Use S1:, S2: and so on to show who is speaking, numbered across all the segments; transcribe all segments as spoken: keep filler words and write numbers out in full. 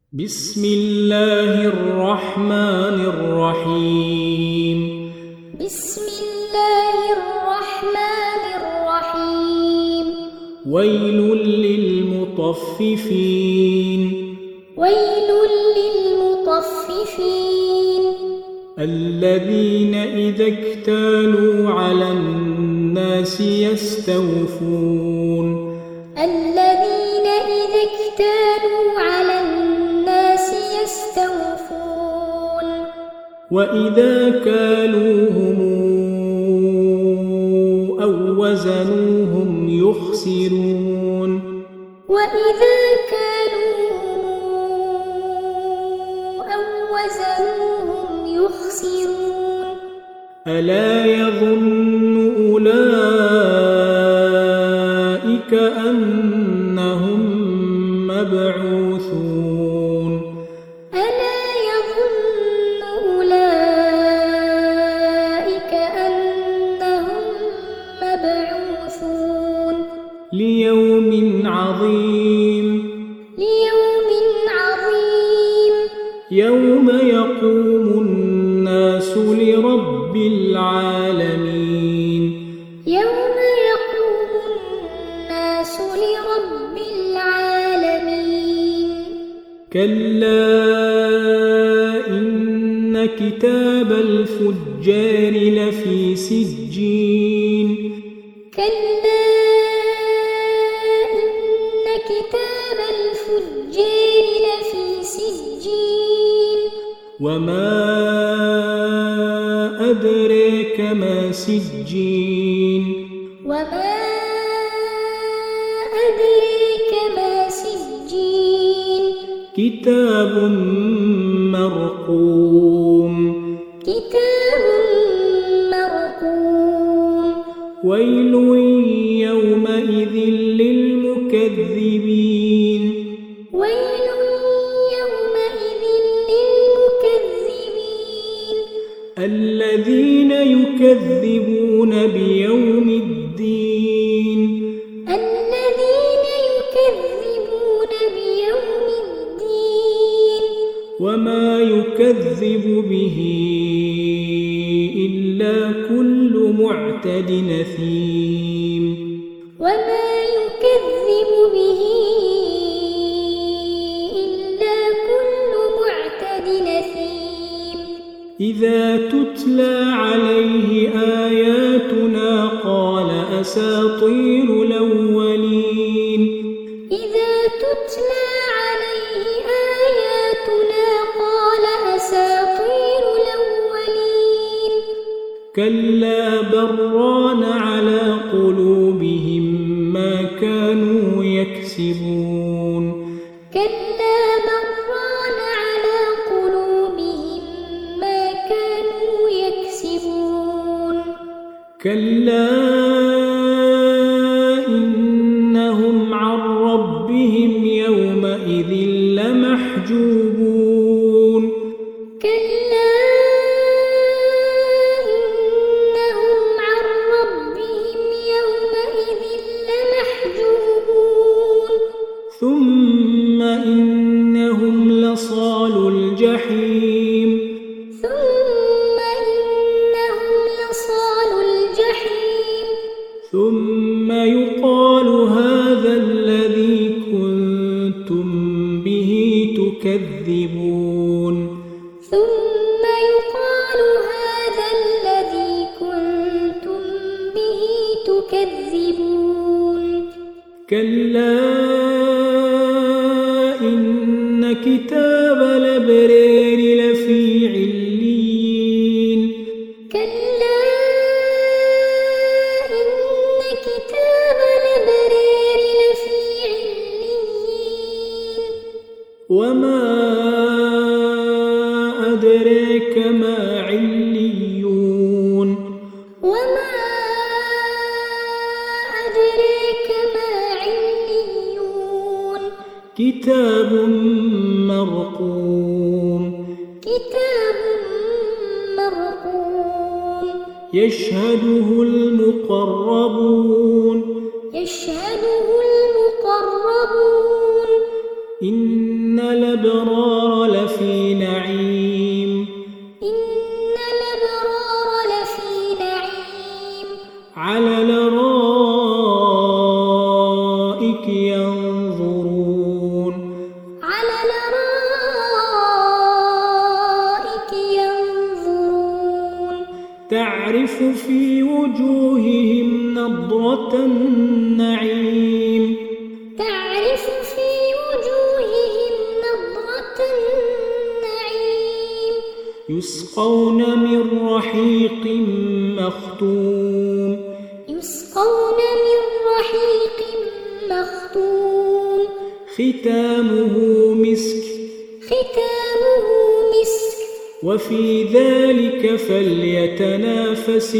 S1: بسم الله الرحمن الرحيم
S2: بسم الله الرحمن الرحيم
S1: ويل للمطففين
S2: ويل للمطففين
S1: الذين إذا اكتالوا على الناس يستوفون
S2: الذين إذا اكتالوا على الناس يستوفون
S1: وإذا كالوهم أو وزنوهم يخسرون
S2: وإذا كالوهم أو وزنوهم يخسرون
S1: ألا يظن أولئك أنهم مبعوثون
S2: ألا يظن أولئك أنهم مبعوثون
S1: ليوم عظيم
S2: ليوم عظيم
S1: يوم يقوم الناس لرب العالمين
S2: يوم يقوم الناس لرب العالمين
S1: كلا إن كتاب الفجار لفي سجين
S2: كلا إن كتاب الفجار لفي سجين
S1: وما أدريك ما سجين
S2: وما أدريك ما سجين
S1: كتاب مرقوم
S2: كتاب مرقوم
S1: ويل يومئذ للمكذبين
S2: ويل يومئذ للمكذبين
S1: الذين يكذبون بيوم الدين
S2: الذين يكذبون بيوم الدين
S1: وما يكذب به إلا كل معتد نثيم
S2: وما يكذب به إلا كل معتد نثيم
S1: إذا تتلى عليه آياتنا قال أساطير الأولين
S2: إذا تتلى عليه آياتنا قال أساطير الأولين
S1: كلا بران على قلوبهم ما كانوا يكسبون
S2: كلا بران على قلوبهم ما كانوا يكسبون
S1: كلا إنهم عن ربهم يومئذ لمحجوبون
S2: كلا إنهم عن ربهم يومئذ لمحجوبون
S1: ثم إنهم لصال الجحيم
S2: ثم إنهم لصال الجحيم
S1: ثم يقال هذا الذي كنتم به تكذبون
S2: ثم يقال هذا الذي كنتم به تكذبون
S1: كلا إن كتاب الأبرار لفي عليين
S2: كلا إن كتاب الأبرار لفي عليين
S1: وما أدريك ما عليون
S2: وما أدريك ما عليون
S1: كتاب مرقوم
S2: كتاب مرقوم
S1: يشهده المقربون
S2: يشهده المقربون
S1: إن الأبرار الأرائك ينظرون
S2: على الأرائك ينظرون
S1: تعرف في وجوههم نضرة النعيم
S2: تعرف في وجوههم نضرة النعيم
S1: يسقون من رحيق مختوم
S2: يسقون من رحيق مختوم
S1: ختامه مسك
S2: ختامه مسك
S1: وفي ذلك فليتنافس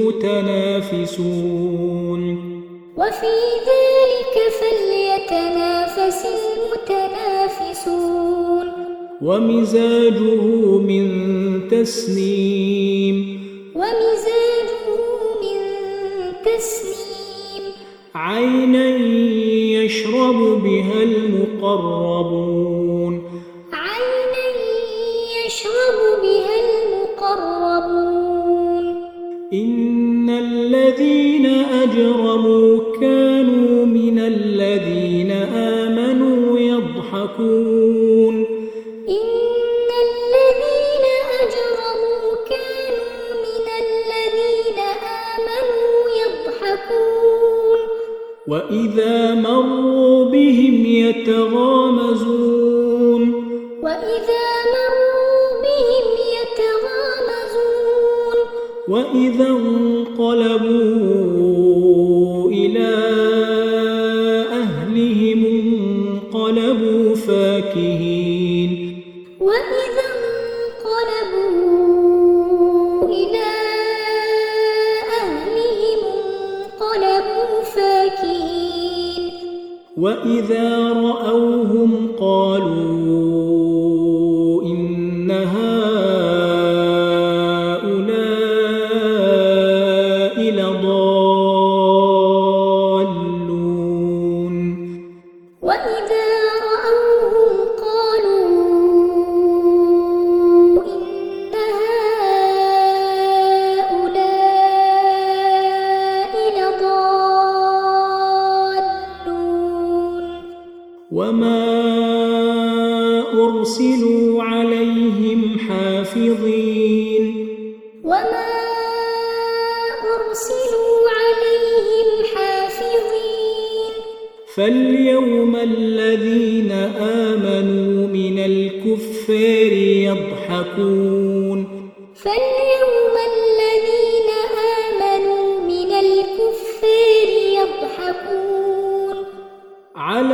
S1: المتنافسون
S2: وفي ذلك فليتنافس المتنافسون
S1: ومزاجه من تسنيم
S2: ومزاجه من تسنيم
S1: عينا يشرب بها المقربون
S2: عينا يشرب بها المقربون
S1: إن الذين أجرموا كانوا من الذين آمنوا يضحكون
S2: إن الذين أجرموا كانوا من الذين آمنوا يضحكون
S1: وإذا مروا بهم يتغامزون
S2: وإذا مروا بهم يتغامزون
S1: وإذا انقلبوا إلى أهلهم انقلبوا فاكهين
S2: وإذا انقلبوا إلى أهلهم انقلبوا فاكهين
S1: وإذا رأوهم قالوا إن هؤلاء لضالون
S2: وإذا رأوهم قالوا إن هؤلاء لضالون
S1: وما أرسلوا عليهم حافظين
S2: وما أرسلوا عليهم حافظين
S1: فاليوم الذين آمنوا من الكفار يضحكون
S2: فاليوم الذين آمنوا من الكفار يضحكون
S1: على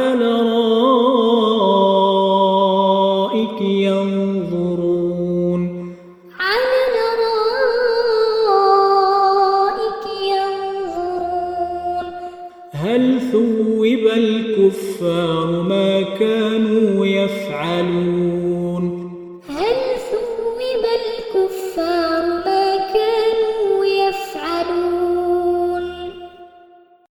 S1: الأرائك ينظرون
S2: على الأرائك ينظرون
S1: هل ثوب الكفار ما كانوا يفعلون